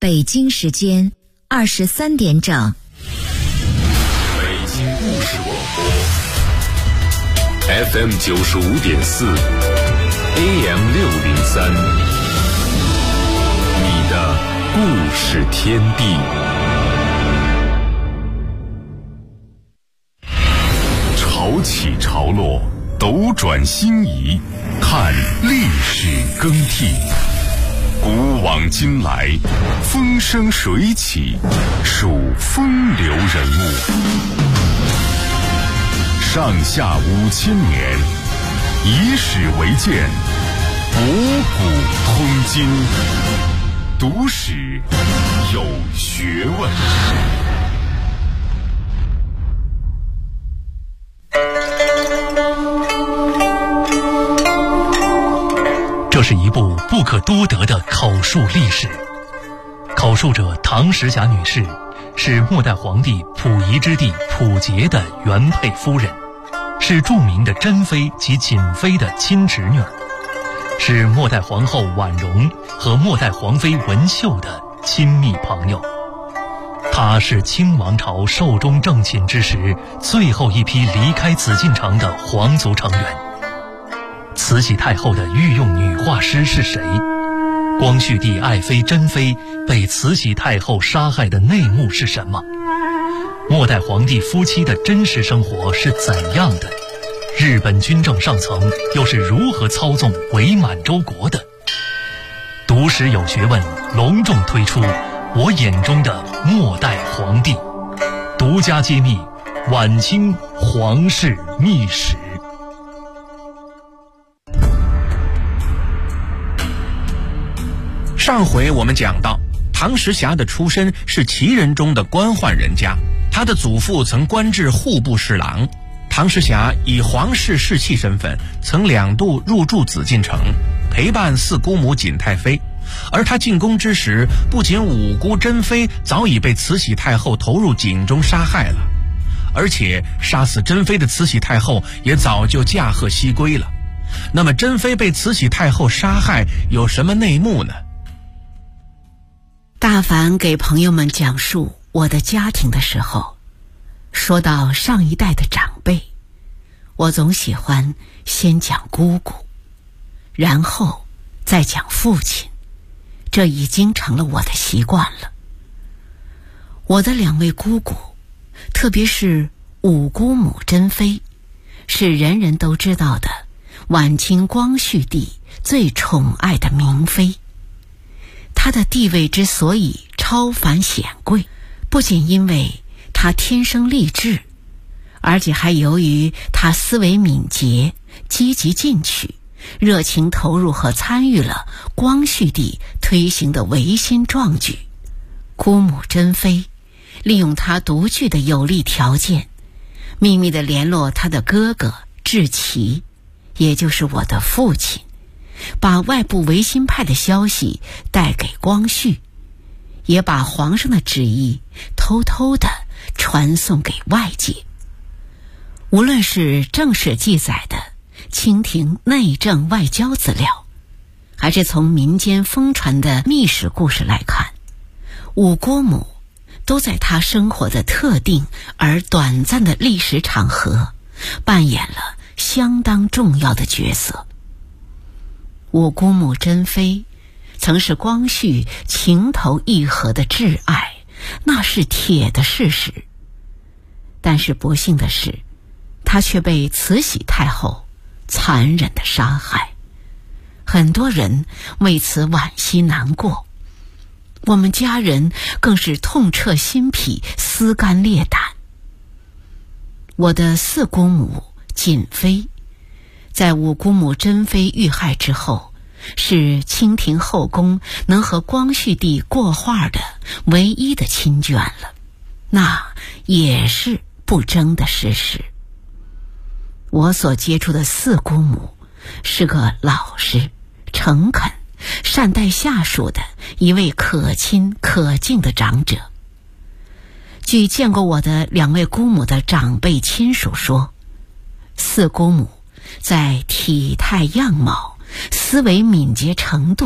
北京时间23点整。 北京故事广播 FM 95.4 AM 603，你的故事天地。潮起潮落，斗转星移，看历史更替。古往今来，风生水起，数风流人物。上下5000年，以史为鉴，博古通今，读史有学问。 这是一部不可多得的口述历史。口述者唐时霞女士是末代皇帝溥仪之弟溥杰的原配夫人，是著名的珍妃及瑾妃的亲侄女，是末代皇后婉容和末代皇妃文秀的亲密朋友。她是清王朝寿终正寝之时最后一批离开紫禁城的皇族成员。慈禧太后的御用女画师是谁？光绪帝爱妃珍妃被慈禧太后杀害的内幕是什么？末代皇帝夫妻的真实生活是怎样的？日本军政上层又是如何操纵伪满洲国的？读史有学问隆重推出我眼中的末代皇帝，独家揭秘晚清皇室秘史。 上回我们讲到，唐时霞的出身是旗人中的官宦人家，她的祖父曾官至户部侍郎。唐时霞以皇室侍妾身份，曾2度入住紫禁城，陪伴四姑母瑾太妃。而她进宫之时，不仅五姑珍妃早已被慈禧太后投入井中杀害了，而且杀死珍妃的慈禧太后也早就驾鹤西归了。那么珍妃被慈禧太后杀害有什么内幕呢？ 大凡给朋友们讲述我的家庭的时候，说到上一代的长辈，我总喜欢先讲姑姑，然后再讲父亲，这已经成了我的习惯了。我的2位姑姑，特别是五姑母珍妃，是人人都知道的晚清光绪帝最宠爱的明妃。她的地位之所以超凡显贵，不仅因为她天生丽质，而且还由于她思维敏捷，积极进取，热情投入和参与了光绪帝推行的维新壮举。姑母珍妃利用她独具的有利条件，秘密地联络她的哥哥志祺，也就是我的父亲，把外部维新派的消息带给光绪，也把皇上的旨意偷偷地传送给外界。无论是正史记载的清廷内政外交资料，还是从民间疯传的秘史故事来看，五姑母都在她生活的特定而短暂的历史场合扮演了相当重要的角色。五姑母珍妃曾是光绪情投意合的挚爱，那是铁的事实。但是不幸的是，她却被慈禧太后残忍的杀害，很多人为此惋惜难过，我们家人更是痛彻心脾，撕肝裂胆。我的4姑母瑾妃在五姑母珍妃遇害之后，是清廷后宫能和光绪帝过话的唯一的亲眷了，那也是不争的事实。我所接触的4姑母是个老实、诚恳、善待下属的一位可亲可敬的长者。据见过我的2位姑母的长辈亲属说，4姑母在体态样貌、思维敏捷程度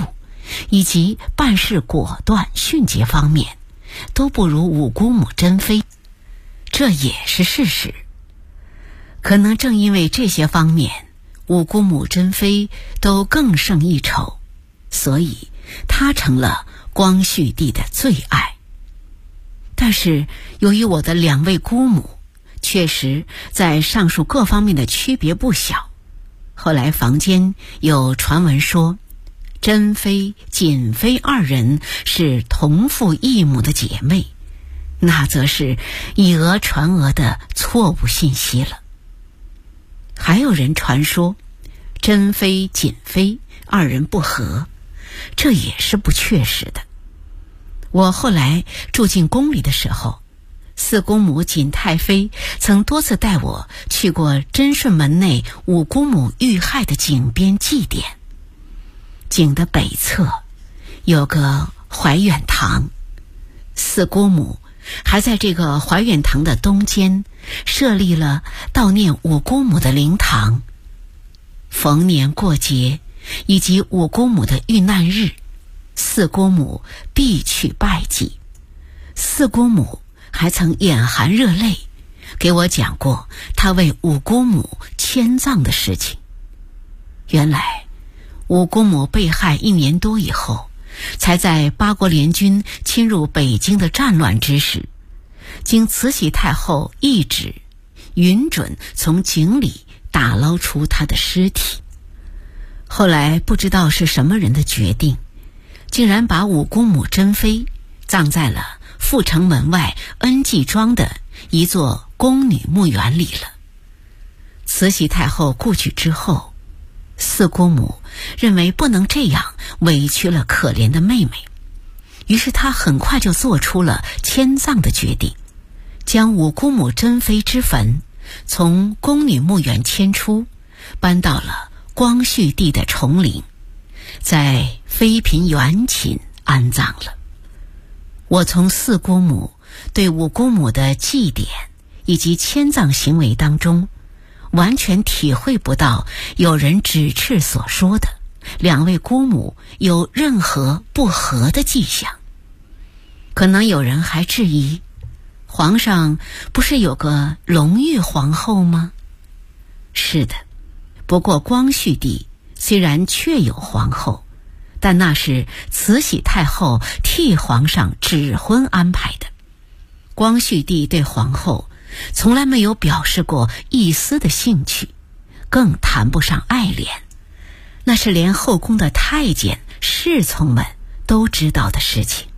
以及办事果断迅捷方面，都不如五姑母珍妃，这也是事实。可能正因为这些方面，五姑母珍妃都更胜一筹，所以她成了光绪帝的最爱。但是由于我的两位姑母确实在上述各方面的区别不小，后来坊间有传闻说珍妃、瑾妃二人是同父异母的姐妹，那则是以讹传讹的错误信息了。还有人传说珍妃、瑾妃二人不和，这也是不确实的。我后来住进宫里的时候，四姑母瑾太妃曾多次带我去过贞顺门内五姑母遇害的井边祭奠。井的北侧有个怀远堂，四姑母还在这个怀远堂的东间设立了悼念五姑母的灵堂。逢年过节以及五姑母的遇难日，四姑母必去拜祭。四姑母还曾眼含热泪给我讲过她为五姑母迁葬的事情。原来五姑母被害1年多以后，才在八国联军侵入北京的战乱之时，经慈禧太后懿旨，允准从井里打捞出她的尸体。后来不知道是什么人的决定，竟然把五姑母珍妃葬在了阜成门外恩济庄的一座宫女墓园里了。慈禧太后故去之后，四姑母认为不能这样委屈了可怜的妹妹，于是她很快就做出了迁葬的决定，将五姑母珍妃之坟从宫女墓园迁出，搬到了光绪帝的崇陵，在妃嫔园寝安葬了。我从四姑母对五姑母的祭典以及迁葬行为当中，完全体会不到有人指斥所说的两位姑母有任何不和的迹象。可能有人还质疑，皇上不是有个隆裕皇后吗？是的，不过光绪帝虽然确有皇后，但那是慈禧太后替皇上指婚安排的。光绪帝对皇后从来没有表示过一丝的兴趣，更谈不上爱怜，那是连后宫的太监侍从们都知道的事情。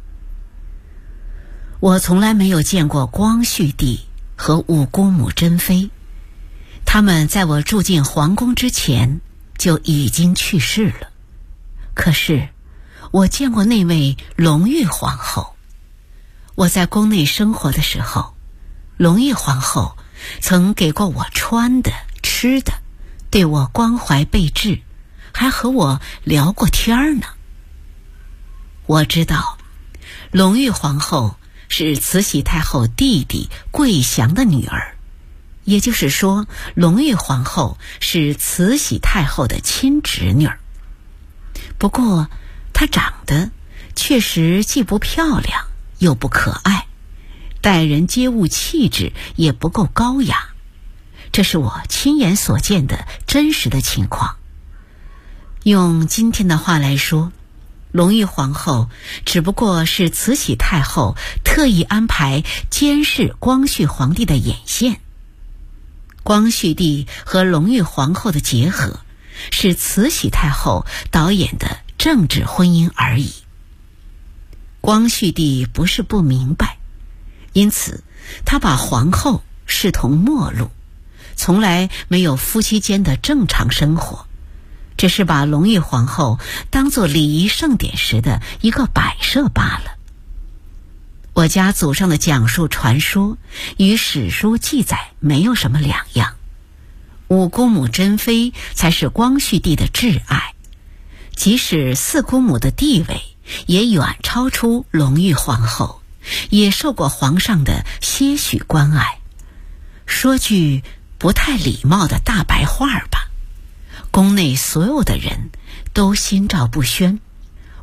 我从来没有见过光绪帝和五姑母珍妃，他们在我住进皇宫之前就已经去世了。可是我见过那位隆裕皇后。我在宫内生活的时候，隆裕皇后曾给过我穿的吃的，对我关怀备至，还和我聊过天呢。我知道隆裕皇后是慈禧太后弟弟桂祥的女儿，也就是说隆裕皇后是慈禧太后的亲侄女。不过她长得确实既不漂亮又不可爱，待人接物气质也不够高雅，这是我亲眼所见的真实的情况。用今天的话来说，隆裕皇后只不过是慈禧太后特意安排监视光绪皇帝的眼线。光绪帝和隆裕皇后的结合是慈禧太后导演的政治婚姻而已。光绪帝不是不明白，因此他把皇后视同末路，从来没有夫妻间的正常生活，只是把隆裕皇后当作礼仪盛典时的一个摆设罢了。我家祖上的讲述传说与史书记载没有什么两样，五姑母珍妃才是光绪帝的挚爱，即使四姑母的地位也远超出隆裕皇后，也受过皇上的些许关爱。说句不太礼貌的大白话吧，宫内所有的人都心照不宣，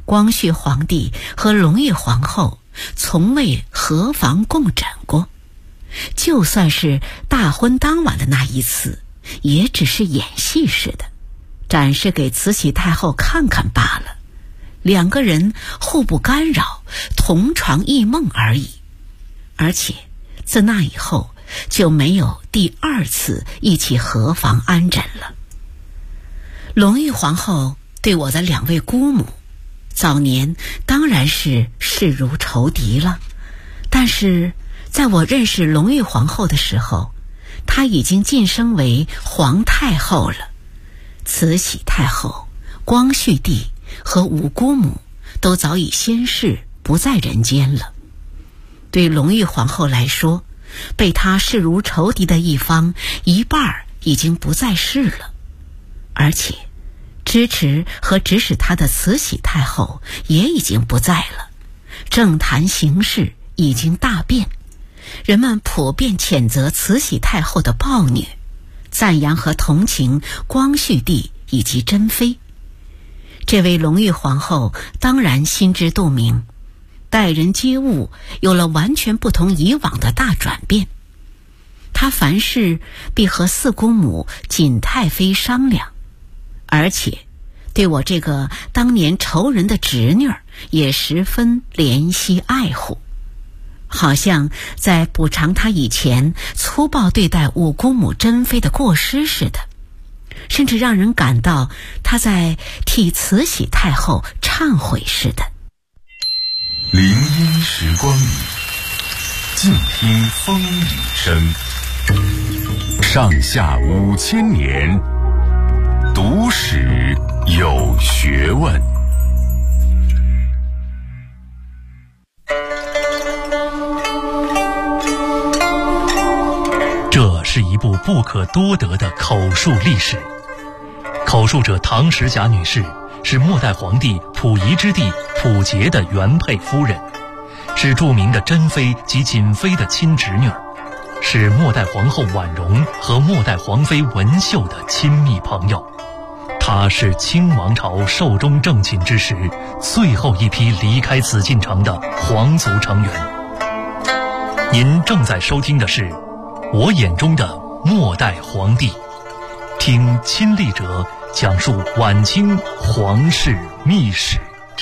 光绪皇帝和隆裕皇后从未合房共枕过，就算是大婚当晚的那一次，也只是演戏似的，展示给慈禧太后看看罢了。两个人互不干扰，同床异梦而已。而且自那以后就没有第二次一起合房安枕了。隆裕皇后对我的两位姑母，早年当然是视如仇敌了，但是在我认识隆裕皇后的时候，她已经晋升为皇太后了。慈禧太后、光绪帝和五姑母都早已仙逝，不在人间了。对隆裕皇后来说，被她视如仇敌的一方一半已经不在世了，而且支持和指使她的慈禧太后也已经不在了。政坛形势已经大变，人们普遍谴责慈禧太后的暴虐，赞扬和同情光绪帝以及珍妃。这位隆裕皇后当然心知肚明，待人接物有了完全不同以往的大转变。她凡事必和四姑母瑾太妃商量，而且对我这个当年仇人的侄女也十分怜惜爱护，好像在补偿她以前粗暴对待五姑母珍妃的过失似的，甚至让人感到她在替慈禧太后忏悔似的。 林荫时光里，静听风雨声。上下5000年，读史有学问。 这是一部不可多得的口述历史。口述者唐时霞女士是末代皇帝溥仪之弟溥杰的原配夫人，是著名的珍妃及瑾妃的亲侄女，是末代皇后婉容和末代皇妃文秀的亲密朋友。她是清王朝寿终正寝之时最后一批离开紫禁城的皇族成员。您正在收听的是我眼中的末代皇帝，听亲历者讲述晚清皇室秘史。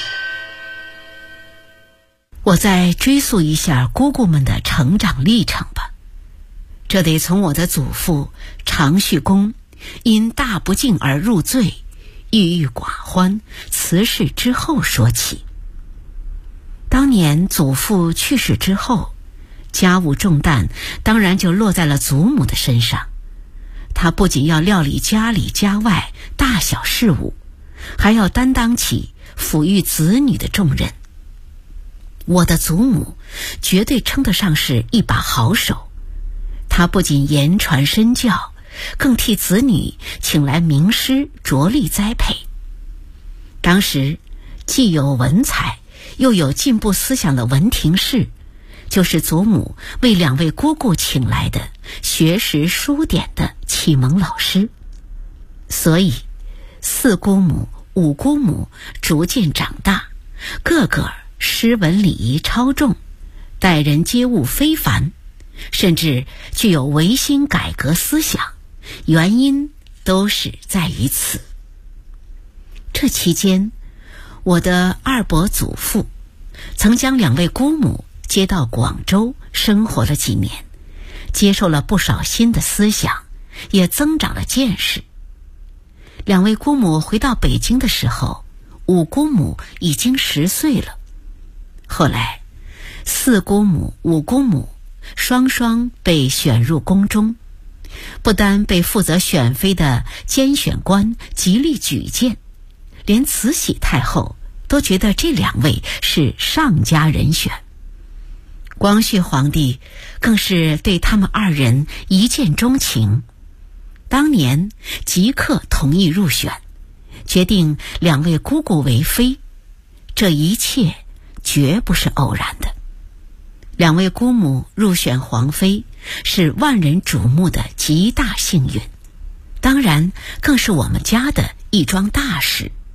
我再追溯一下姑姑们的成长历程吧。这得从我的祖父长续宫因大不敬而入罪，郁郁寡欢，辞世之后说起。当年祖父去世之后，家务重担当然就落在了祖母的身上。她不仅要料理家里家外大小事务，还要担当起抚育子女的重任。我的祖母绝对称得上是一把好手，她不仅言传身教，更替子女请来名师着力栽培。当时既有文采又有进步思想的文廷式，就是祖母为两位姑姑请来的学识书典的启蒙老师。所以四姑母、五姑母逐渐长大，个个诗文礼仪超重，待人接物非凡，甚至具有维新改革思想，原因都是在于此。这期间，我的二伯祖父曾将两位姑母接到广州生活了几年，接受了不少新的思想，也增长了见识。两位姑母回到北京的时候，五姑母已经10岁了。后来四姑母、五姑母双双被选入宫中，不单被负责选妃的监选官极力举荐，连慈禧太后都觉得这两位是上佳人选。光绪皇帝更是对他们二人一见钟情，当年即刻同意入选，决定两位姑姑为妃。这一切绝不是偶然的。两位姑母入选皇妃是万人瞩目的极大幸运，当然更是我们家的一桩大事。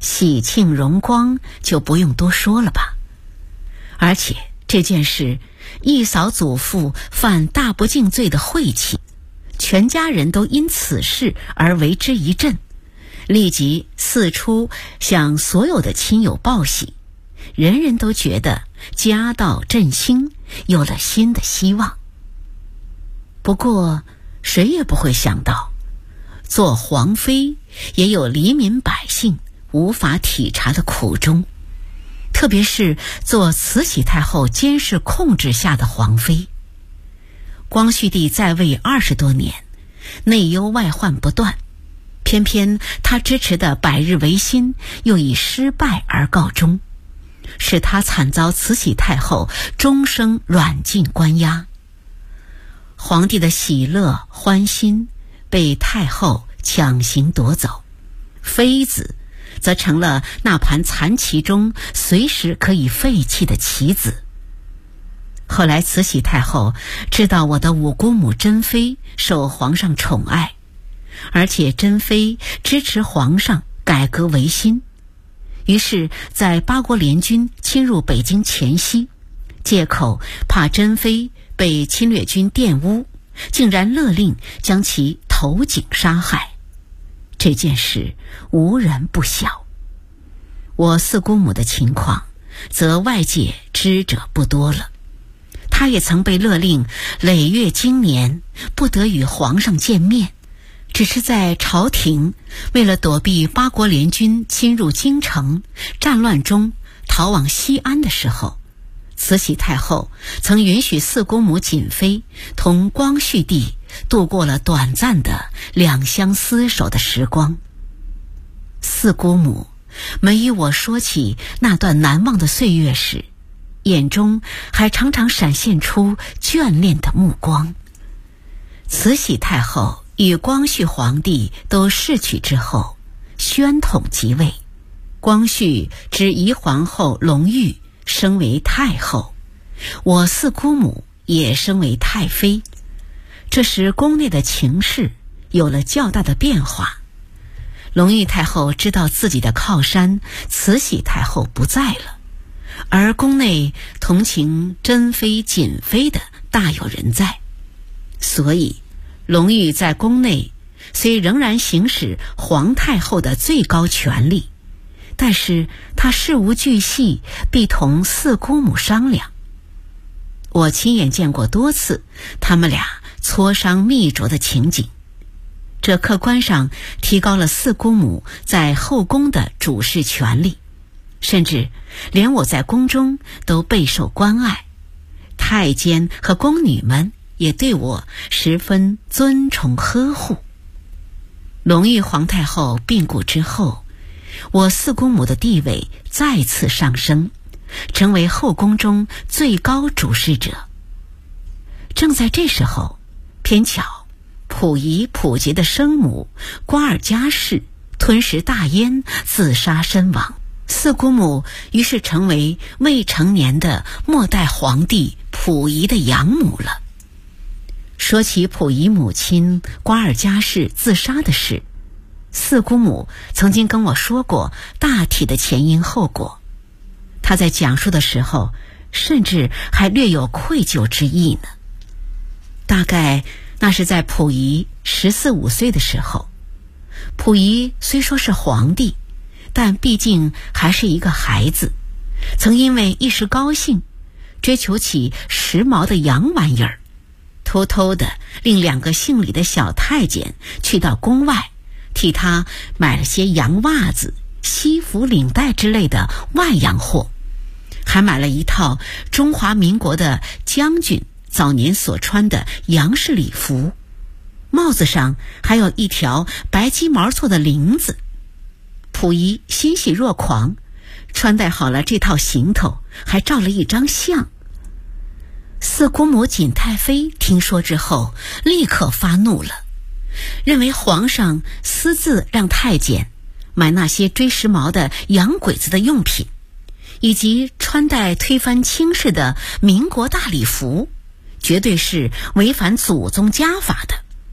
喜庆荣光就不用多说了吧。而且这件事一扫祖父犯大不敬罪的晦气，全家人都因此事而为之一振，立即四处向所有的亲友报喜，人人都觉得家道振兴，有了新的希望。不过谁也不会想到，做皇妃也有黎民百姓无法体察的苦衷，特别是做慈禧太后监视控制下的皇妃。光绪帝在位20多年，内忧外患不断，偏偏他支持的百日维新又以失败而告终，使他惨遭慈禧太后终生软禁关押。皇帝的喜乐欢心被太后强行夺走，妃子则成了那盘残棋中随时可以废弃的棋子。后来慈禧太后知道我的五姑母珍妃受皇上宠爱，而且珍妃支持皇上改革维新，于是在八国联军侵入北京前夕，借口怕珍妃被侵略军玷污，竟然勒令将其投井杀害。这件事无人不晓。我四姑母的情况则外界知者不多了，她也曾被勒令累月经年不得与皇上见面，只是在朝廷为了躲避八国联军侵入京城，战乱中逃往西安的时候，慈禧太后曾允许四姑母瑾妃同光绪帝度过了短暂的两相厮守的时光。四姑母每与我说起那段难忘的岁月时，眼中还常常闪现出眷恋的目光。慈禧太后与光绪皇帝都逝去之后，宣统即位，光绪之仪皇后隆裕升为太后，我四姑母也升为太妃。这时宫内的情势有了较大的变化。隆裕太后知道自己的靠山慈禧太后不在了，而宫内同情珍妃瑾妃的大有人在，所以隆裕在宫内虽仍然行使皇太后的最高权力，但是他事无巨细必同四姑母商量。我亲眼见过多次他们俩磋商密琢的情景，这客观上提高了四姑母在后宫的主事权力，甚至连我在宫中都备受关爱，太监和宫女们也对我十分尊崇呵护。隆裕皇太后病故之后，我四姑母的地位再次上升，成为后宫中最高主事者。正在这时候，偏巧溥仪溥杰的生母瓜尔佳氏吞食大烟自杀身亡，四姑母于是成为未成年的末代皇帝溥仪的养母了。说起溥仪母亲瓜尔佳氏自杀的事，四姑母曾经跟我说过大体的前因后果，她在讲述的时候甚至还略有愧疚之意呢。大概那是在溥仪14、15岁的时候，溥仪虽说是皇帝，但毕竟还是一个孩子，曾因为一时高兴追求起时髦的洋玩意儿，偷偷的令2个姓李的小太监去到宫外，替他买了些洋袜子、西服、领带之类的外洋货，还买了一套中华民国的将军早年所穿的洋式礼服，帽子上还有一条白鸡毛做的翎子。溥仪欣喜若狂，穿戴好了这套行头，还照了一张相。四姑母瑾太妃听说之后立刻发怒了，认为皇上私自让太监买那些追时髦的洋鬼子的用品，以及穿戴推翻清室的民国大礼服，绝对是违反祖宗家法的。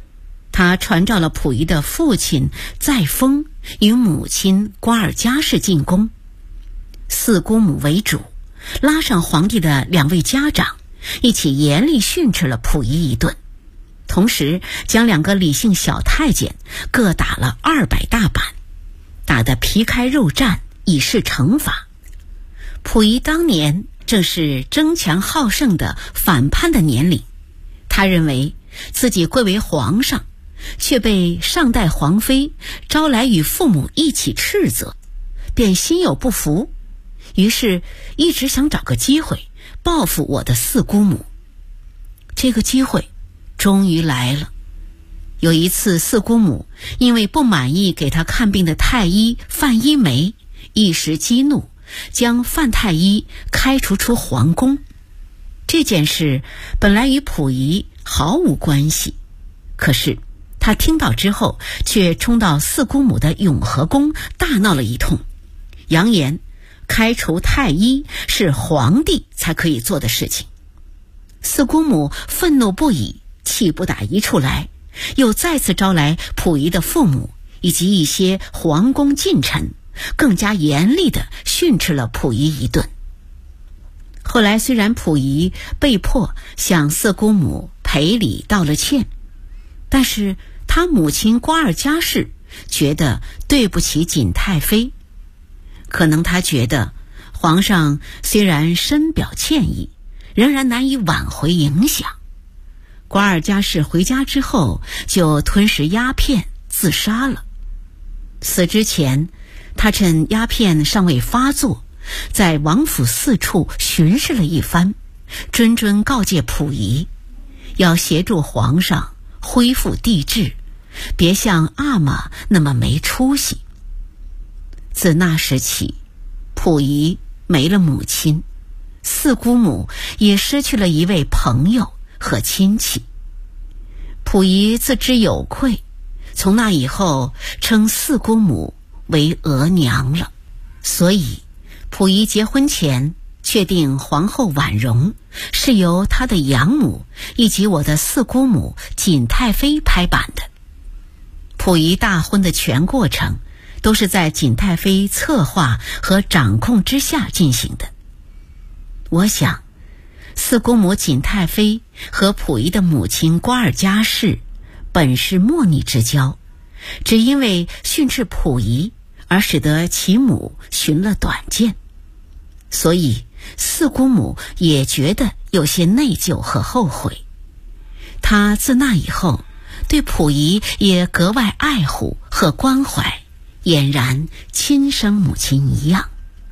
他传召了溥仪的父亲载沣与母亲瓜尔佳氏进宫，四姑母为主，拉上皇帝的2位家长，一起严厉训斥了溥仪一顿，同时将2个李姓小太监各打了200大板，打得皮开肉绽，以示惩罚。溥仪当年正是争强好胜的反叛的年龄，他认为自己贵为皇上，却被上代皇妃招来与父母一起斥责，便心有不服，于是一直想找个机会报复我的四姑母。这个机会终于来了。有一次，四姑母因为不满意给她看病的太医范一梅，一时激怒，将范太医开除出皇宫。这件事本来与溥仪毫无关系，可是他听到之后，却冲到四姑母的永和宫大闹了一通，扬言开除太医是皇帝才可以做的事情。四姑母愤怒不已，气不打一处来，又再次招来溥仪的父母以及一些皇宫近臣，更加严厉地训斥了溥仪一顿。后来虽然溥仪被迫向四姑母赔礼道了歉，但是他母亲瓜尔佳氏觉得对不起景太妃，可能他觉得皇上虽然深表歉意，仍然难以挽回影响。瓜尔佳氏回家之后就吞食鸦片自杀了。死之前，他趁鸦片尚未发作，在王府四处巡视了一番，谆谆告诫溥仪要协助皇上恢复帝制，别像阿玛那么没出息。自那时起，溥仪没了母亲，四姑母也失去了一位朋友和亲戚。溥仪自知有愧，从那以后称四姑母为额娘了。所以溥仪结婚前确定皇后婉容是由他的养母以及我的四姑母景太妃拍板的。溥仪大婚的全过程都是在景太妃策划和掌控之下进行的。我想四姑母景太妃和溥仪的母亲瓜尔佳氏本是莫逆之交，只因为训斥溥仪而使得其母寻了短见，所以四姑母也觉得有些内疚和后悔。她自那以后对溥仪也格外爱护和关怀，俨然亲生母亲一样。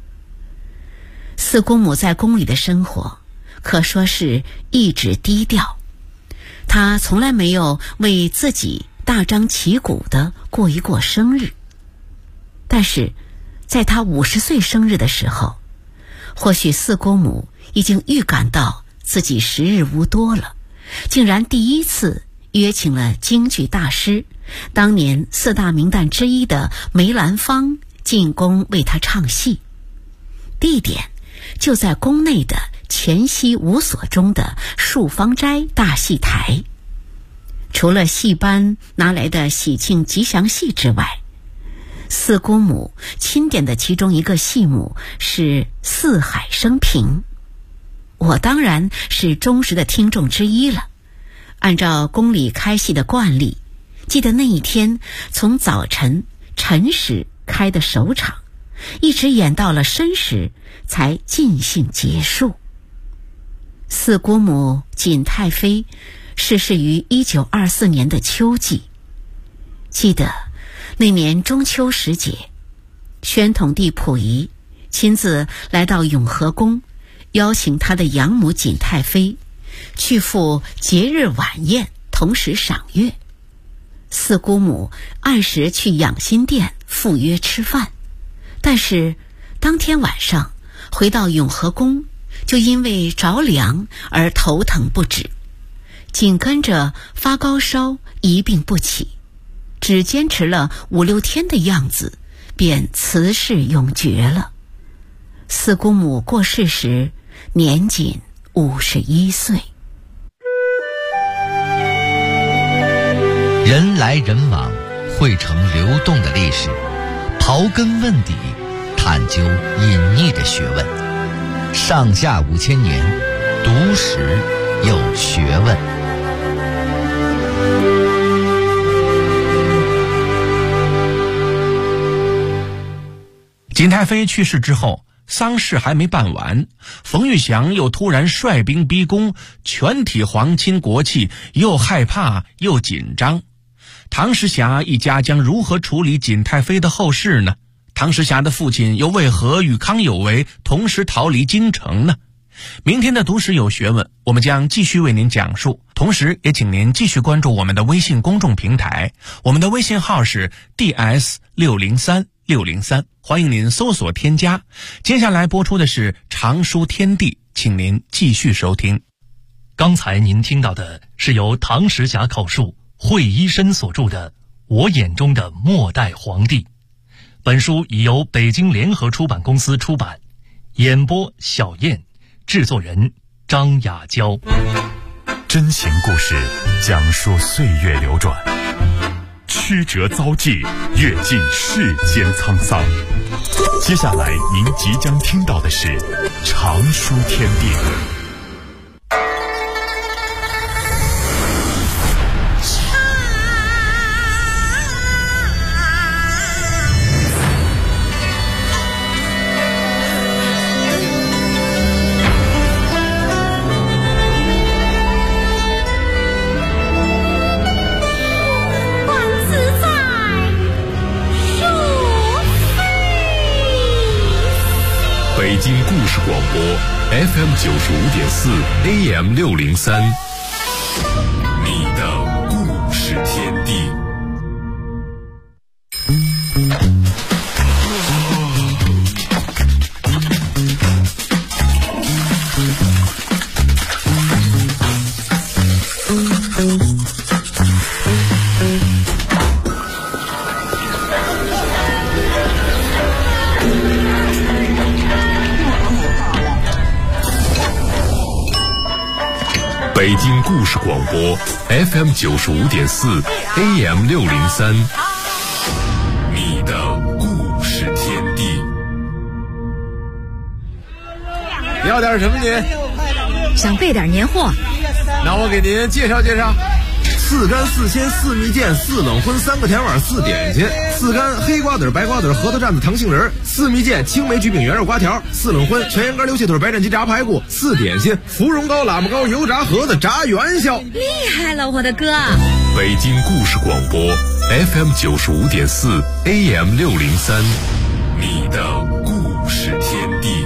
四姑母在宫里的生活可说是一直低调，她从来没有为自己大张旗鼓地过一过生日。但是在她50岁生日的时候，或许四姑母已经预感到自己时日无多了，竟然第一次约请了京剧大师，当年4大名旦之一的梅兰芳进宫为她唱戏，地点就在宫内的前西5所中的树芳斋大戏台。除了戏班拿来的喜庆吉祥戏之外，四姑母钦点的其中一个戏目是四海升平。我当然是忠实的听众之一了。按照宫里开戏的惯例，记得那一天从早晨辰时开的首场，一直演到了申时才尽兴结束。四姑母景太妃逝世于1924年的秋季。记得那年中秋时节，宣统帝溥仪亲自来到永和宫，邀请他的养母景太妃去赴节日晚宴，同时赏月。四姑母按时去养心殿赴约吃饭，但是当天晚上回到永和宫，就因为着凉而头疼不止，紧跟着发高烧，一病不起，只坚持了5、6天的样子，便辞世永绝了。四姑母过世时年仅51岁。 人来人往，汇成流动的历史，刨根问底，探究隐匿的学问。上下5000年，读史有学问。 景太妃去世之后，丧事还没办完，冯玉祥又突然率兵逼宫，全体皇亲国戚又害怕又紧张。唐时霞一家将如何处理景太妃的后事呢？唐时霞的父亲又为何与康有为同时逃离京城呢？明天的读史有学问，我们将继续为您讲述，同时也请您继续关注我们的微信公众平台，我们的微信号是 DS603603，欢迎您搜索添加。接下来播出的是常书天地，请您继续收听。 刚才您听到的是由唐时霞口述，惠一生所著的《我眼中的末代皇帝》。本书已由北京联合出版公司出版，演播小燕，制作人张雅娇。 真情故事讲述岁月流转，曲折遭际，阅尽世间沧桑。接下来您即将听到的是常书天地。北京故事广播 FM95.4 AM603， 你的故事天地。北京故事广播 FM95.4 AM603， 你的故事天地。 要点什么您？ 想备点年货。 那我给您介绍介绍。4干4鲜4蜜饯4冷荤3个甜碗4点心，4干黑瓜子白瓜子核桃蘸子糖杏仁，4蜜饯青梅焗饼圆肉瓜条，4冷荤全羊肝溜蟹腿白斩鸡炸排骨，4点心芙蓉糕喇嘛糕油炸盒子炸元宵。 厉害了，我的哥！ 北京故事广播 FM95.4 AM603， 你的故事天地。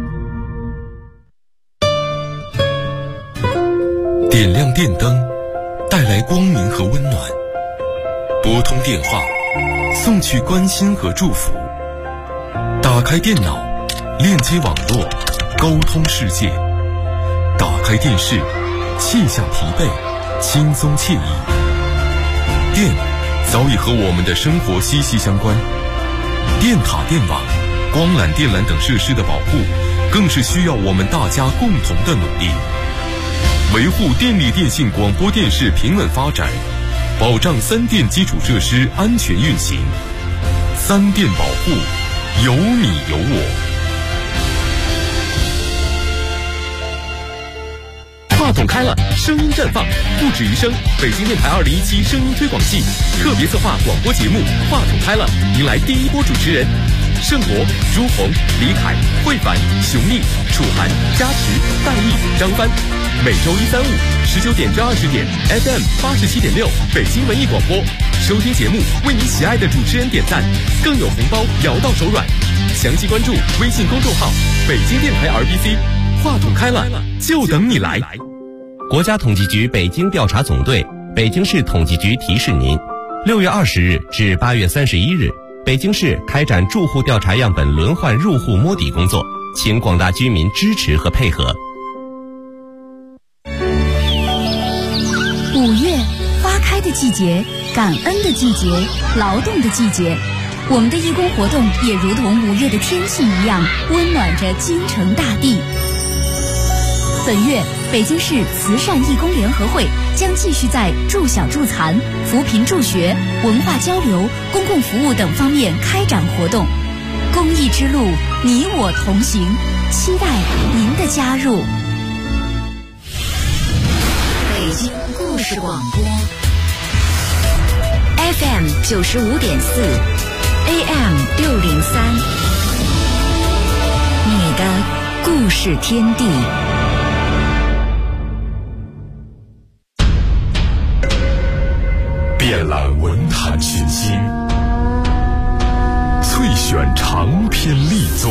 点亮电灯，带来光明和温暖；拨通电话，送去关心和祝福；打开电脑，链接网络，沟通世界；打开电视，卸下疲惫，轻松惬意。电早已和我们的生活息息相关，电塔、电网、光缆、电缆等设施的保护，更是需要我们大家共同的努力。维护电力电信广播电视平稳发展，保障3电基础设施安全运行。3电保护，有你有我。话筒开了，声音绽放，不止于声。北京电台2017声音推广季特别策划广播节目《话筒开了》，迎来第一波主持人盛博、朱红、李凯、慧凡、熊丽、楚涵、加持、大义、张帆。每周1、3、5 19点至20点 FM 87.6北京文艺广播，收听节目为你喜爱的主持人点赞，更有红包摇到手软。详细关注微信公众号北京电台 RBC， 话筒开了，就等你来。 国家统计局北京调查总队、北京市统计局提示您：6月20日至8月31日，北京市开展住户调查样本轮换入户摸底工作，请广大居民支持和配合。 5月，花开的季节，感恩的季节，劳动的季节。我们的义工活动也如同5月的天气一样，温暖着京城大地。本月，北京市慈善义工联合会将继续在助小助残、扶贫助学、文化交流、公共服务等方面开展活动。公益之路，你我同行，期待您的加入。 北京故事广播 FM 95.4 AM 603，你的故事天地。 遍览文坛群星，萃选长篇力作，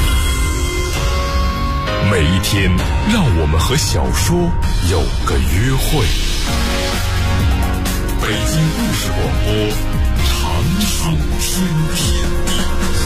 每一天让我们和小说有个约会。北京故事广播，长寿天地。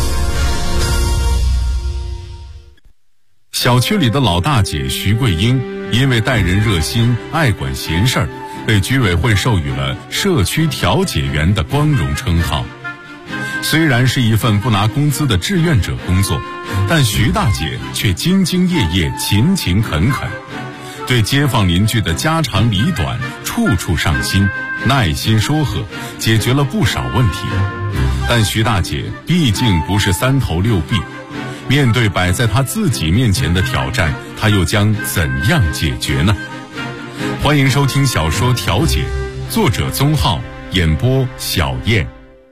小区里的老大姐徐桂英，因为待人热心、爱管闲事儿，被居委会授予了社区调解员的光荣称号。虽然是一份不拿工资的志愿者工作，但徐大姐却兢兢业业、勤勤恳恳，对街坊邻居的家长里短处处上心，耐心说和，解决了不少问题。但徐大姐毕竟不是三头六臂，面对摆在她自己面前的挑战，她又将怎样解决呢？欢迎收听小说《调解》，作者宗浩，演播小燕。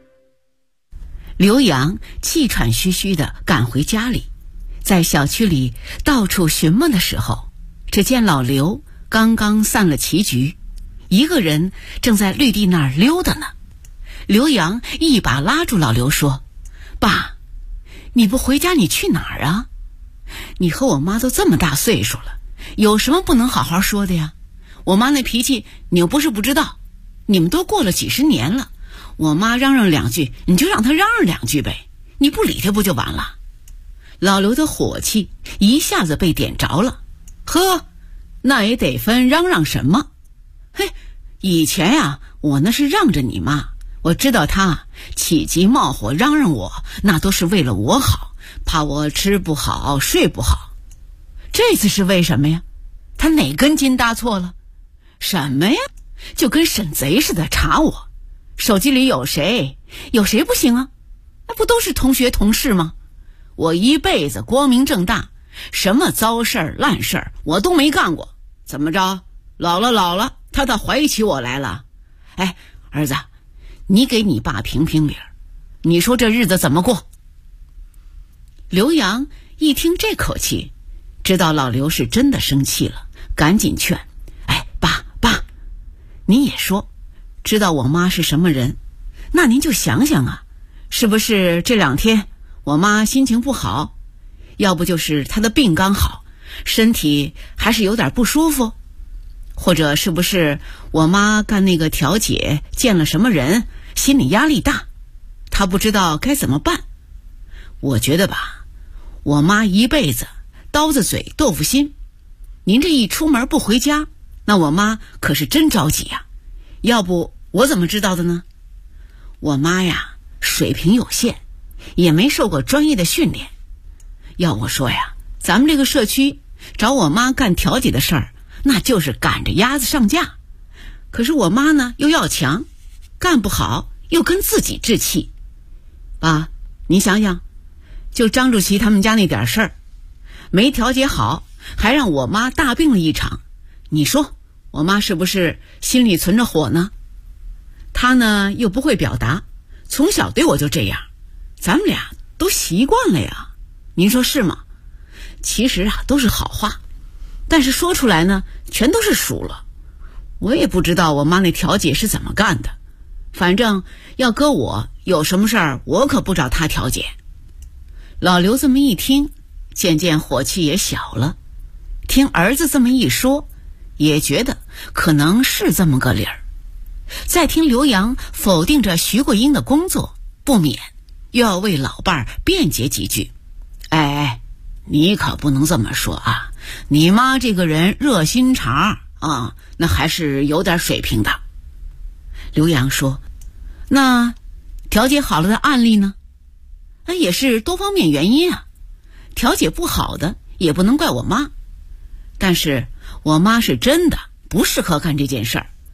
刘洋气喘吁吁地赶回家里，在小区里到处寻摸的时候，只见老刘刚刚散了棋局，一个人正在绿地那儿溜达呢。刘洋一把拉住老刘说：“爸，你不回家你去哪儿啊？你和我妈都这么大岁数了，有什么不能好好说的呀？我妈那脾气你又不是不知道，你们都过了几十年了，我妈嚷嚷两句你就让她嚷嚷两句呗，你不理她不就完了？”老刘的火气一下子被点着了。呵，那也得分嚷嚷什么。嘿，以前呀，我那是让着你妈，我知道她起急冒火嚷嚷我，那都是为了我好，怕我吃不好睡不好。这次是为什么呀？她哪根筋搭错了？什么呀？就跟审贼似的查我，手机里有谁不行啊？那不都是同学同事吗？我一辈子光明正大，什么糟事儿烂事儿我都没干过，怎么着？老了他倒怀疑起我来了。哎，儿子，你给你爸评评理，你说这日子怎么过？刘洋一听这口气，知道老刘是真的生气了，赶紧劝：“哎，爸，您也说，知道我妈是什么人，那您就想想啊，是不是这两天我妈心情不好，要不就是她的病刚好，身体还是有点不舒服，或者是不是我妈干那个调解见了什么人，心理压力大，她不知道该怎么办。我觉得吧，我妈一辈子刀子嘴豆腐心，您这一出门不回家，那我妈可是真着急呀。要不我怎么知道的呢？我妈呀，水平有限，也没受过专业的训练。要我说呀，咱们这个社区找我妈干调解的事儿，那就是赶着鸭子上架。可是我妈呢又要强，干不好又跟自己置气。爸，你想想，就张主席他们家那点事儿，没调解好，还让我妈大病了一场，你说我妈是不是心里存着火呢？她呢又不会表达，从小对我就这样，咱们俩都习惯了呀，您说是吗？其实啊都是好话，但是说出来呢全都是数了。我也不知道我妈那调解是怎么干的，反正要搁我有什么事儿，我可不找她调解。老刘这么一听，渐渐火气也小了，听儿子这么一说，也觉得可能是这么个理儿。再听刘洋否定着徐桂英的工作，不免又要为老伴儿辩解几句。哎，你可不能这么说啊，你妈这个人热心肠啊，那还是有点水平的。刘洋说，那调解好了的案例呢？那也是多方面原因啊，调解不好的也不能怪我妈，但是我妈是真的不适合干这件事儿，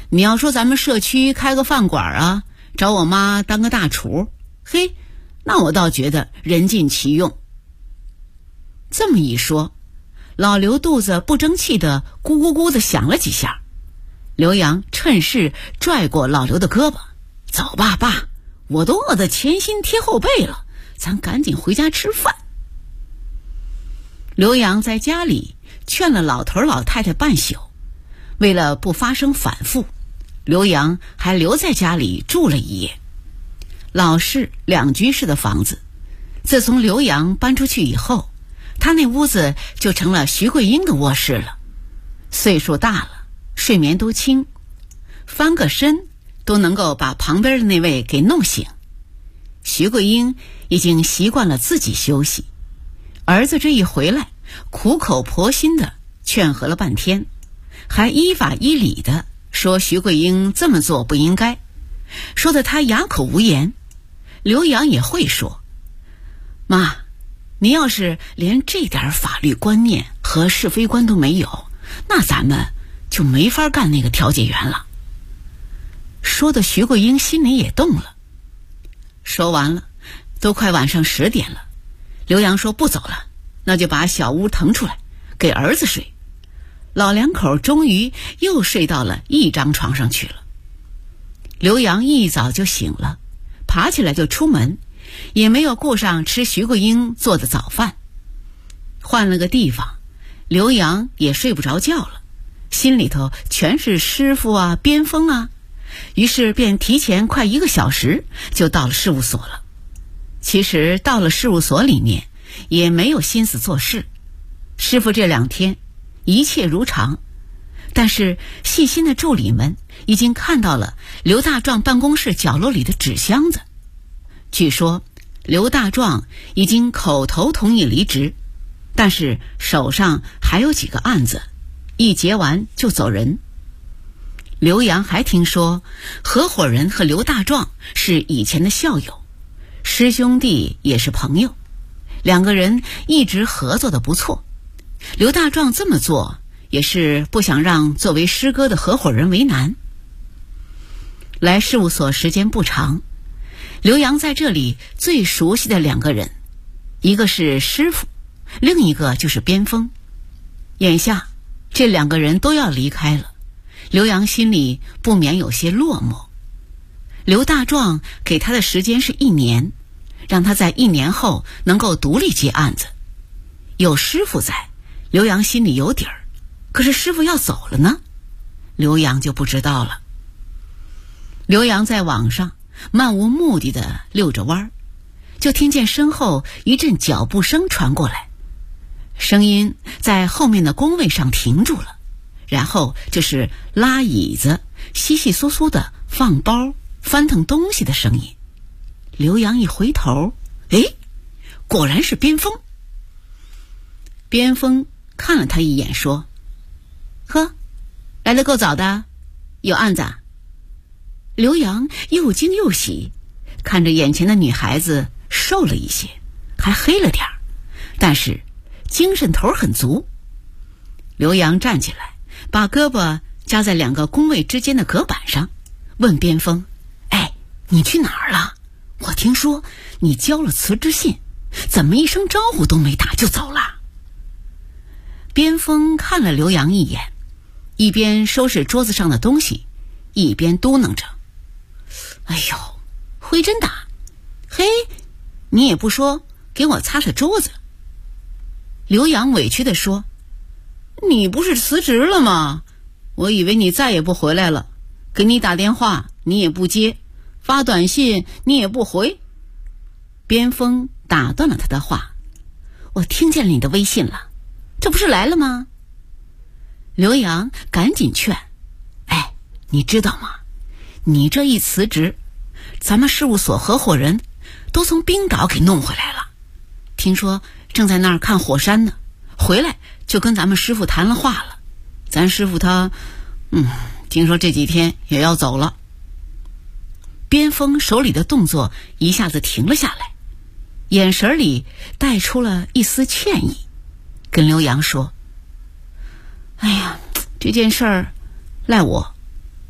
你要说咱们社区开个饭馆啊，找我妈当个大厨，嘿，那我倒觉得人尽其用。这么一说，老刘肚子不争气的咕咕咕的响了几下。刘洋趁势拽过老刘的胳膊，走吧爸，我都饿得前心贴后背了，咱赶紧回家吃饭。刘洋在家里劝了老头老太太半宿，为了不发生反复，刘洋还留在家里住了一夜。老式2居室的房子，自从刘洋搬出去以后，他那屋子就成了徐桂英的卧室了。岁数大了，睡眠都轻，翻个身都能够把旁边的那位给弄醒。徐桂英已经习惯了自己休息，儿子这一回来，苦口婆心的劝和了半天，还依法依理的说徐桂英这么做不应该，说得他哑口无言。刘洋也会说，妈，你要是连这点法律观念和是非观都没有，那咱们就没法干那个调解员了。说的徐桂英心里也动了。说完了，都快晚上10点了，刘洋说不走了，那就把小屋腾出来给儿子睡。老两口终于又睡到了一张床上去了。刘洋一早就醒了，爬起来就出门，也没有顾上吃徐桂英做的早饭。换了个地方，刘洋也睡不着觉了，心里头全是师傅啊、边锋啊，于是便提前快1个小时就到了事务所了。其实到了事务所里面也没有心思做事，师傅这2天一切如常，但是细心的助理们已经看到了刘大壮办公室角落里的纸箱子。据说刘大壮已经口头同意离职，但是手上还有几个案子，一结完就走人。刘洋还听说合伙人和刘大壮是以前的校友，师兄弟也是朋友，2个人一直合作的不错。刘大壮这么做也是不想让作为师哥的合伙人为难。来事务所时间不长，刘洋在这里最熟悉的2个人，一个是师傅，另一个就是边锋。眼下这2个人都要离开了，刘洋心里不免有些落寞。刘大壮给他的时间是1年，让他在1年后能够独立接案子。有师傅在，刘洋心里有底儿，可是师傅要走了呢，刘洋就不知道了。刘洋在网上漫无目的地溜着弯，就听见身后一阵脚步声传过来，声音在后面的工位上停住了，然后就是拉椅子、稀稀疏疏的放包、翻腾东西的声音。刘洋一回头，果然是边锋。边锋看了他一眼说，呵，来得够早的，有案子啊。刘洋又惊又喜，看着眼前的女孩子瘦了一些，还黑了点儿，但是精神头很足。刘洋站起来，把胳膊夹在2个工位之间的隔板上，问边锋，你去哪儿了？我听说你交了辞职信，怎么一声招呼都没打就走了？边锋看了刘洋一眼，一边收拾桌子上的东西，一边嘟囔着，哎呦，回真的，嘿，你也不说给我擦擦桌子。刘洋委屈地说，你不是辞职了吗？我以为你再也不回来了，给你打电话你也不接，发短信你也不回。边锋打断了他的话，我听见你的微信了，这不是来了吗？刘洋赶紧劝，你知道吗？你这一辞职，咱们事务所合伙人都从冰岛给弄回来了，听说正在那儿看火山呢，回来就跟咱们师傅谈了话了。咱师傅他听说这几天也要走了。边锋手里的动作一下子停了下来，眼神里带出了一丝歉意，跟刘洋说，这件事儿赖我，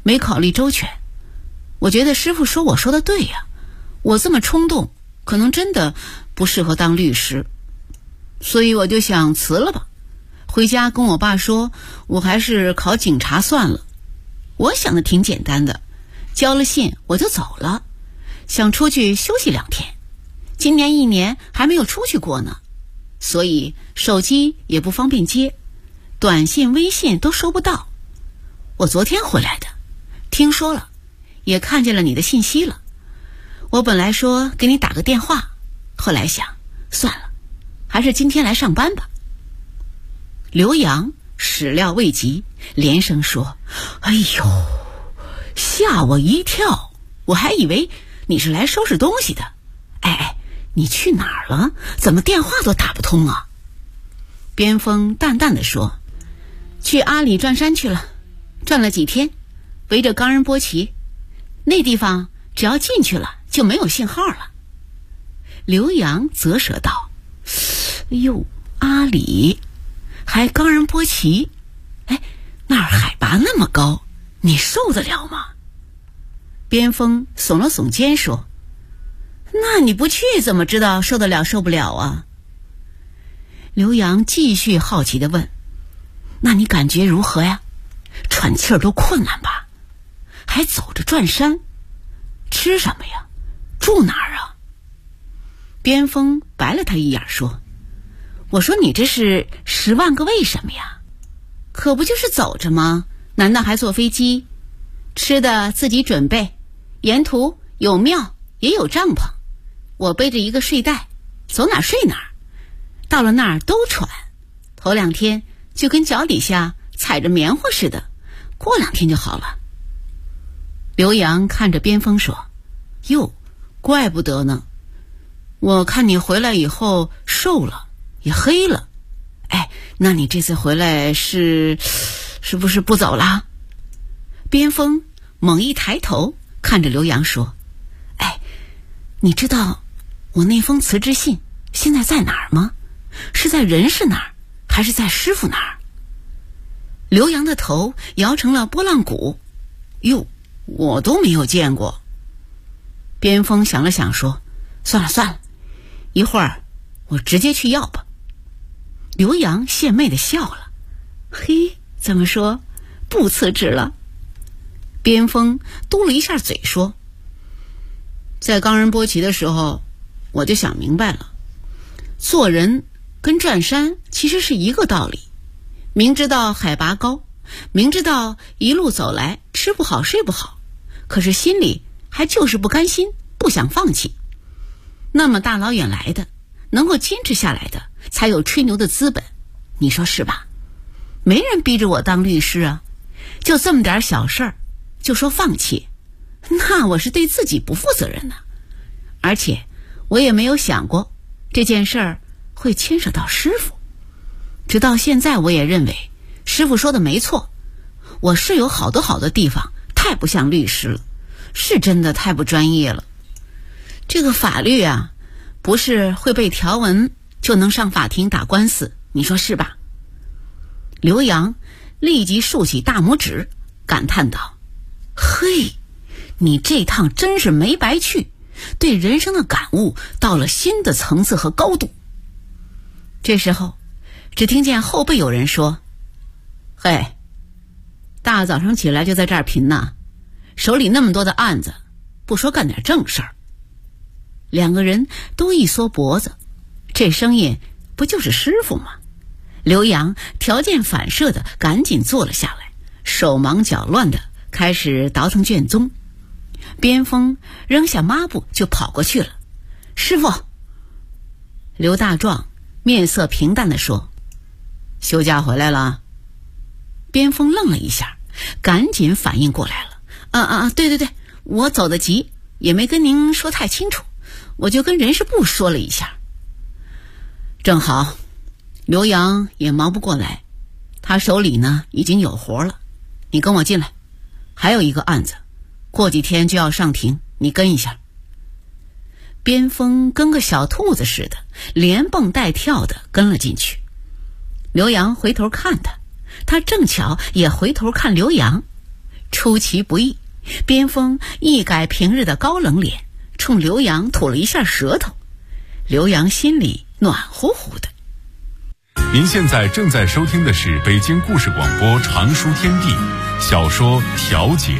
没考虑周全。我觉得师傅说我说的对呀，我这么冲动，可能真的不适合当律师，所以我就想辞了吧。回家跟我爸说，我还是考警察算了。我想的挺简单的，交了信我就走了，想出去休息2天。今年1年还没有出去过呢，所以手机也不方便接，短信、微信都收不到。我昨天回来的，听说了，也看见了你的信息了。我本来说给你打个电话，后来想算了，还是今天来上班吧。刘洋始料未及，连声说：哎呦，吓我一跳，我还以为你是来收拾东西的。哎，你去哪儿了？怎么电话都打不通啊？边锋淡淡地说：去阿里转山去了，转了几天，围着冈仁波齐，那地方只要进去了就没有信号了。刘洋啧舌道：哎呦，阿里还冈仁波齐，哎，那儿海拔那么高，你受得了吗？边锋耸了耸肩说：那你不去怎么知道受得了受不了啊？刘洋继续好奇地问：那你感觉如何呀？喘气儿都困难吧？还走着转山，吃什么呀？住哪儿啊？边锋白了他一眼说：我说你这是10万个为什么呀？可不就是走着吗？难道还坐飞机？吃的自己准备，沿途有庙也有帐篷，我背着一个睡袋，走哪儿睡哪儿，到了那儿都喘，头2天就跟脚底下踩着棉花似的，过2天就好了。刘洋看着边锋说：哟，怪不得呢，我看你回来以后瘦了也黑了，哎，那你这次回来是不是不走了？边锋猛一抬头看着刘洋说：哎，你知道我那封辞职信现在在哪儿吗？是在人事那儿还是在师傅那儿？刘洋的头摇成了拨浪鼓。哟，我都没有见过。边锋想了想说：算了，一会儿我直接去要吧。刘洋献媚地笑了：嘿，怎么说不辞职了？边锋嘟了一下嘴说：在冈仁波齐的时候，我就想明白了，做人跟转山其实是一个道理。明知道海拔高，明知道一路走来吃不好睡不好，可是心里还就是不甘心，不想放弃。那么大老远来的，能够坚持下来的，才有吹牛的资本，你说是吧？没人逼着我当律师啊，就这么点小事儿就说放弃，那我是对自己不负责任呢。而且我也没有想过这件事儿会牵扯到师傅。直到现在我也认为师傅说的没错，我是有好多地方太不像律师了，是真的太不专业了。这个法律啊，不是会背条文就能上法庭打官司，你说是吧？刘洋立即竖起大拇指，感叹道：嘿，你这趟真是没白去，对人生的感悟到了新的层次和高度。这时候只听见后背有人说：嘿，大早上起来就在这儿贫呐，手里那么多的案子，不说干点正事儿。2个人都一缩脖子，这声音不就是师傅吗？刘洋条件反射的赶紧坐了下来，手忙脚乱的开始倒腾卷宗。边锋扔下抹布就跑过去了：师傅。刘大壮面色平淡地说：休假回来了？边锋愣了一下，赶紧反应过来了：对，我走得急，也没跟您说太清楚，我就跟人事部说了一下。正好刘洋也忙不过来，他手里呢已经有活了，你跟我进来，还有一个案子过几天就要上庭，你跟一下。边锋跟个小兔子似的，连蹦带跳的跟了进去。刘洋回头看他，他正巧也回头看刘洋， 出其不意，边锋一改平日的高冷脸，冲刘洋吐了一下舌头。刘洋心里暖乎乎的。 您现在正在收听的是北京故事广播常书天地小说《调解》。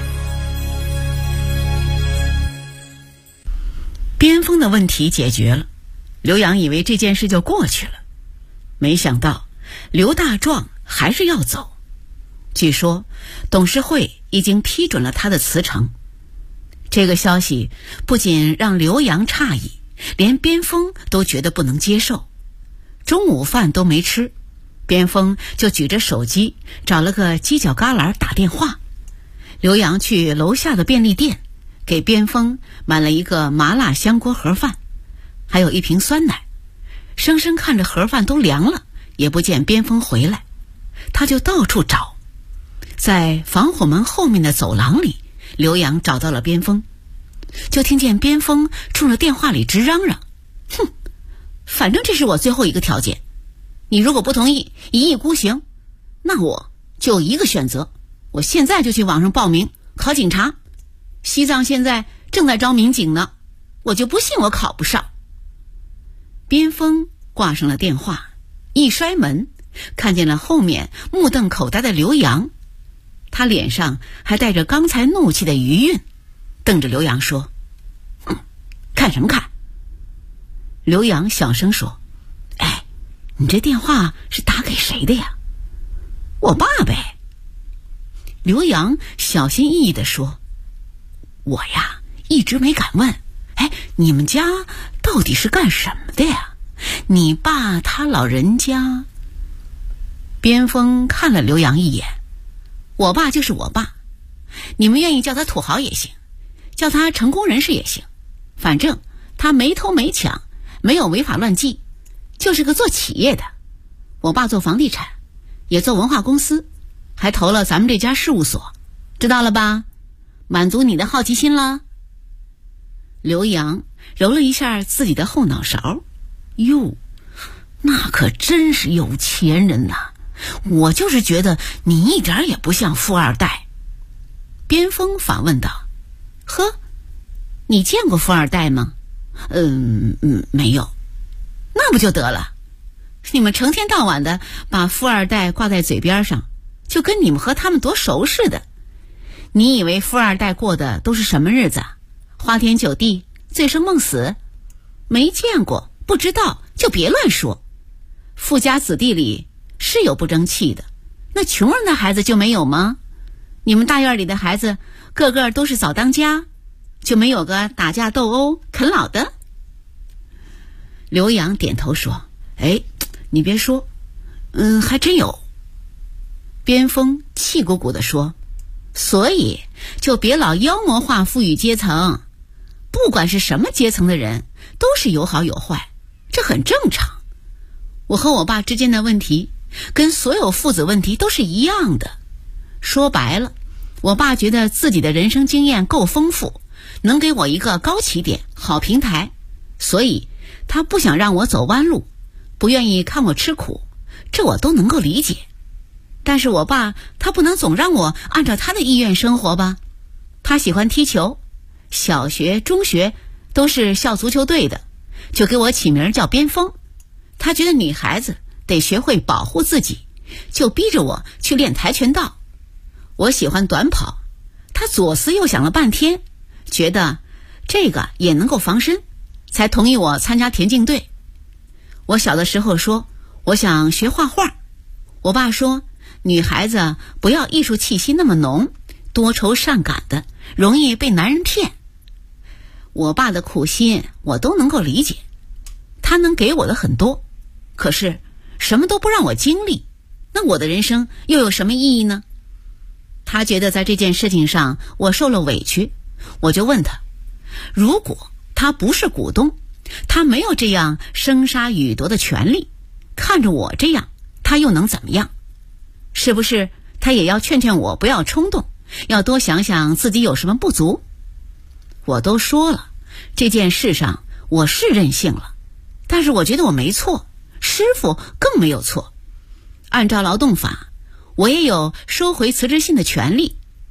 边锋的问题解决了，刘洋以为这件事就过去了，没想到刘大壮还是要走。据说董事会已经批准了他的辞呈。这个消息不仅让刘洋诧异，连边锋都觉得不能接受。中午饭都没吃，边锋就举着手机找了个犄角旮旯打电话。刘洋去楼下的便利店给边锋买了一个麻辣香锅盒饭，还有一瓶酸奶。生生看着盒饭都凉了，也不见边锋回来，他就到处找。在防火门后面的走廊里，刘洋找到了边锋，就听见边锋冲着电话里直嚷嚷：哼，反正这是我最后一个条件，你如果不同意一意孤行，那我就一个选择，我现在就去网上报名考警察。西藏现在正在招民警呢，我就不信我考不上。边锋挂上了电话，一摔门，看见了后面目瞪口呆的刘洋，他脸上还带着刚才怒气的余韵，瞪着刘洋说：看什么看？刘洋小声说：哎，你这电话是打给谁的呀？我爸呗。刘洋小心翼翼地说：我呀一直没敢问，哎，你们家到底是干什么的呀？你爸他老人家……边锋看了刘洋一眼：我爸就是我爸，你们愿意叫他土豪也行，叫他成功人士也行，反正他没偷没抢，没有违法乱纪，就是个做企业的。我爸做房地产，也做文化公司，还投了咱们这家事务所，知道了吧？满足你的好奇心了。刘洋揉了一下自己的后脑勺，哟，那可真是有钱人呐！我就是觉得你一点也不像富二代。边锋反问道：呵，你见过富二代吗？没有。那不就得了？你们成天到晚的把富二代挂在嘴边上，就跟你们和他们多熟似的。你以为富二代过的都是什么日子？花天酒地，醉生梦死？没见过，不知道就别乱说。富家子弟里是有不争气的，那穷人的孩子就没有吗？你们大院里的孩子个个都是早当家，就没有个打架斗殴啃老的？刘洋点头说：哎，你别说，还真有。边锋气鼓鼓地说：所以就别老妖魔化富裕阶层，不管是什么阶层的人都是有好有坏，这很正常。我和我爸之间的问题跟所有父子问题都是一样的。说白了，我爸觉得自己的人生经验够丰富，能给我一个高起点、好平台，所以他不想让我走弯路，不愿意看我吃苦，这我都能够理解。但是我爸他不能总让我按照他的意愿生活吧？他喜欢踢球，小学、中学都是校足球队的，就给我起名叫边锋。他觉得女孩子得学会保护自己，就逼着我去练跆拳道。我喜欢短跑，他左思右想了半天，觉得这个也能够防身，才同意我参加田径队。我小的时候说我想学画画，我爸说女孩子不要艺术气息那么浓，多愁善感的，容易被男人骗。我爸的苦心我都能够理解，他能给我的很多，可是什么都不让我经历，那我的人生又有什么意义呢？他觉得在这件事情上我受了委屈，我就问他，如果他不是股东，他没有这样生杀予夺的权利，看着我这样，他又能怎么样？是不是他也要劝劝我不要冲动，要多想想自己有什么不足？我都说了，这件事上我是任性了，但是我觉得我没错，师傅更没有错。按照劳动法，我也有收回辞职信的权利。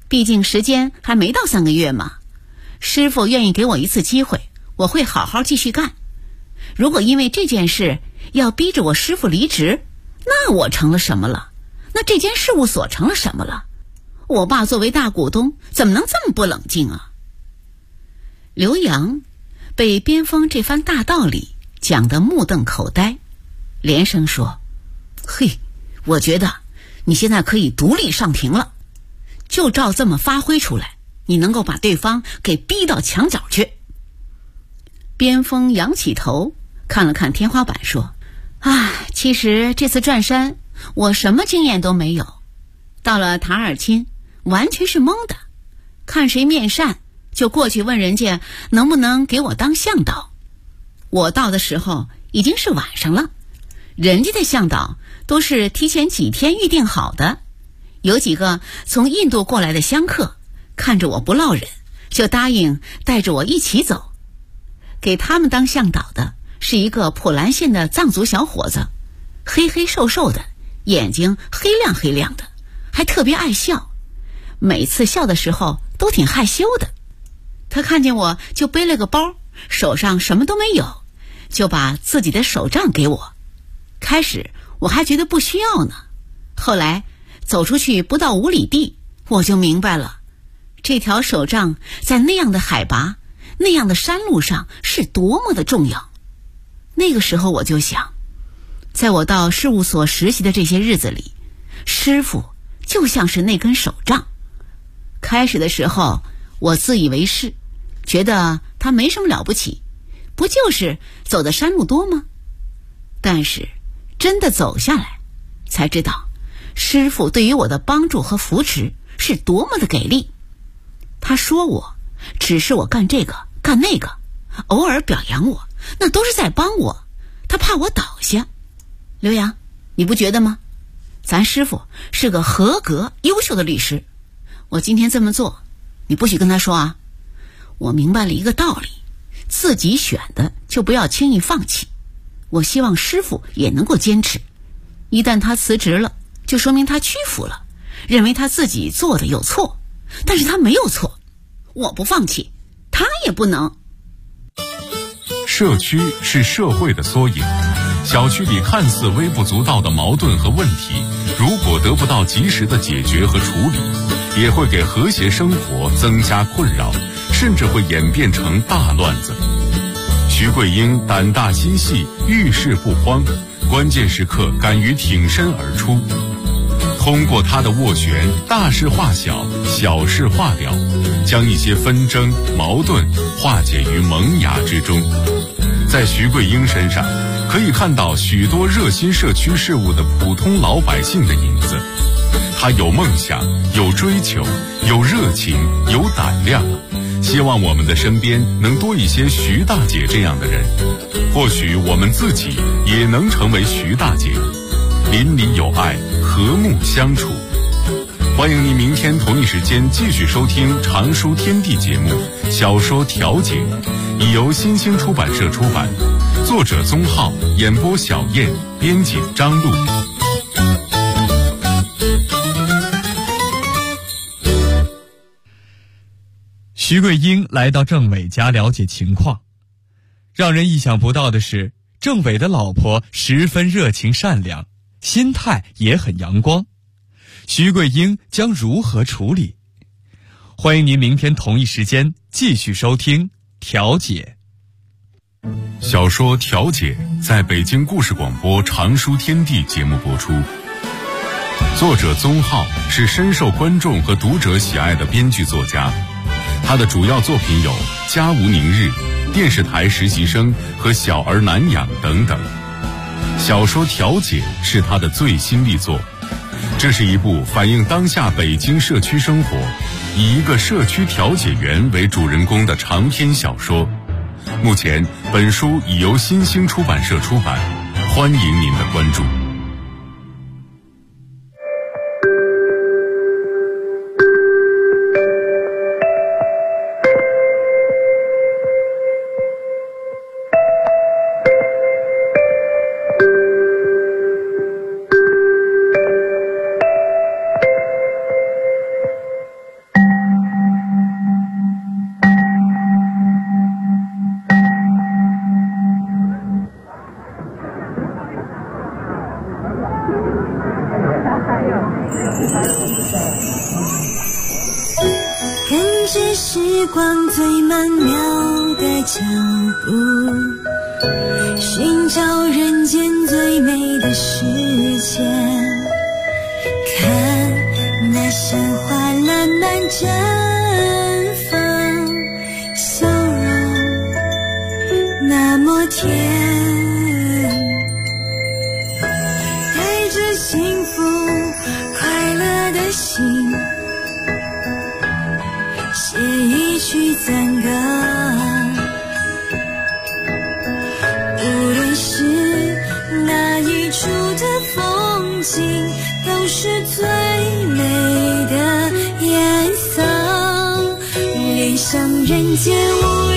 毕竟时间还没到3个月嘛。师傅愿意给我一次机会，我会好好继续干。如果因为这件事要逼着我师傅离职，那我成了什么了？那这间事务所成了什么了？我爸作为大股东，怎么能这么不冷静啊？刘洋被边锋这番大道理讲得目瞪口呆，连声说：嘿，我觉得你现在可以独立上庭了，就照这么发挥出来，你能够把对方给逼到墙角去。边锋仰起头看了看天花板说：其实这次转山我什么经验都没有，到了塔尔钦完全是懵的，看谁面善就过去问人家能不能给我当向导。我到的时候已经是晚上了，人家的向导都是提前几天预定好的，有几个从印度过来的香客看着我不落忍，就答应带着我一起走。给他们当向导的是一个普兰县的藏族小伙子，黑黑瘦瘦的，眼睛黑亮黑亮的，还特别爱笑，每次笑的时候都挺害羞的。他看见我就背了个包，手上什么都没有，就把自己的手杖给我。开始我还觉得不需要呢，后来走出去不到5里地，我就明白了，这条手杖在那样的海拔那样的山路上是多么的重要。那个时候我就想，在我到事务所实习的这些日子里，师傅就像是那根手杖。开始的时候我自以为是，觉得他没什么了不起，不就是走的山路多吗？但是真的走下来才知道，师傅对于我的帮助和扶持是多么的给力。他说我只是我干这个干那个，偶尔表扬我，那都是在帮我，他怕我倒下。刘洋，你不觉得吗？咱师傅是个合格优秀的律师，我今天这么做，你不许跟他说啊。我明白了一个道理，自己选的就不要轻易放弃。我希望师傅也能够坚持，一旦他辞职了，就说明他屈服了，认为他自己做的有错，但是他没有错，我不放弃，他也不能。 社区是社会的缩影，小区里看似微不足道的矛盾和问题，如果得不到及时的解决和处理，也会给和谐生活增加困扰，甚至会演变成大乱子。徐桂英胆大心细，遇事不慌，关键时刻敢于挺身而出。通过他的斡旋，大事化小，小事化了，将一些纷争矛盾化解于萌芽之中。在徐桂英身上可以看到许多热心社区事务的普通老百姓的影子。他有梦想，有追求，有热情，有胆量，希望我们的身边能多一些徐大姐这样的人，或许我们自己也能成为徐大姐，邻里有爱，和睦相处。欢迎您明天同一时间继续收听《常书天地》节目《小说调解》，已由新兴出版社出版，作者宗浩，演播小燕，编辑张璐。 徐桂英来到政委家了解情况，让人意想不到的是，政委的老婆十分热情善良，心态也很阳光。徐桂英将如何处理？欢迎您明天同一时间继续收听《调解》。 小说《调解》在北京故事广播《常书天地》节目播出。作者宗浩是深受观众和读者喜爱的编剧作家，他的主要作品有《家无宁日》、电视台实习生和小儿难养等等。小说《调解》是他的最新力作，这是一部反映当下北京社区生活，以一个社区调解员为主人公的长篇小说。目前本书已由新兴出版社出版，欢迎您的关注。 时光最曼妙的脚步，寻找人间最美的世界。看那鲜花烂漫绽放，笑容那么甜，带着幸福快乐的心，写一曲赞歌。无论是哪一处的风景，都是最美的颜色。恋上人间无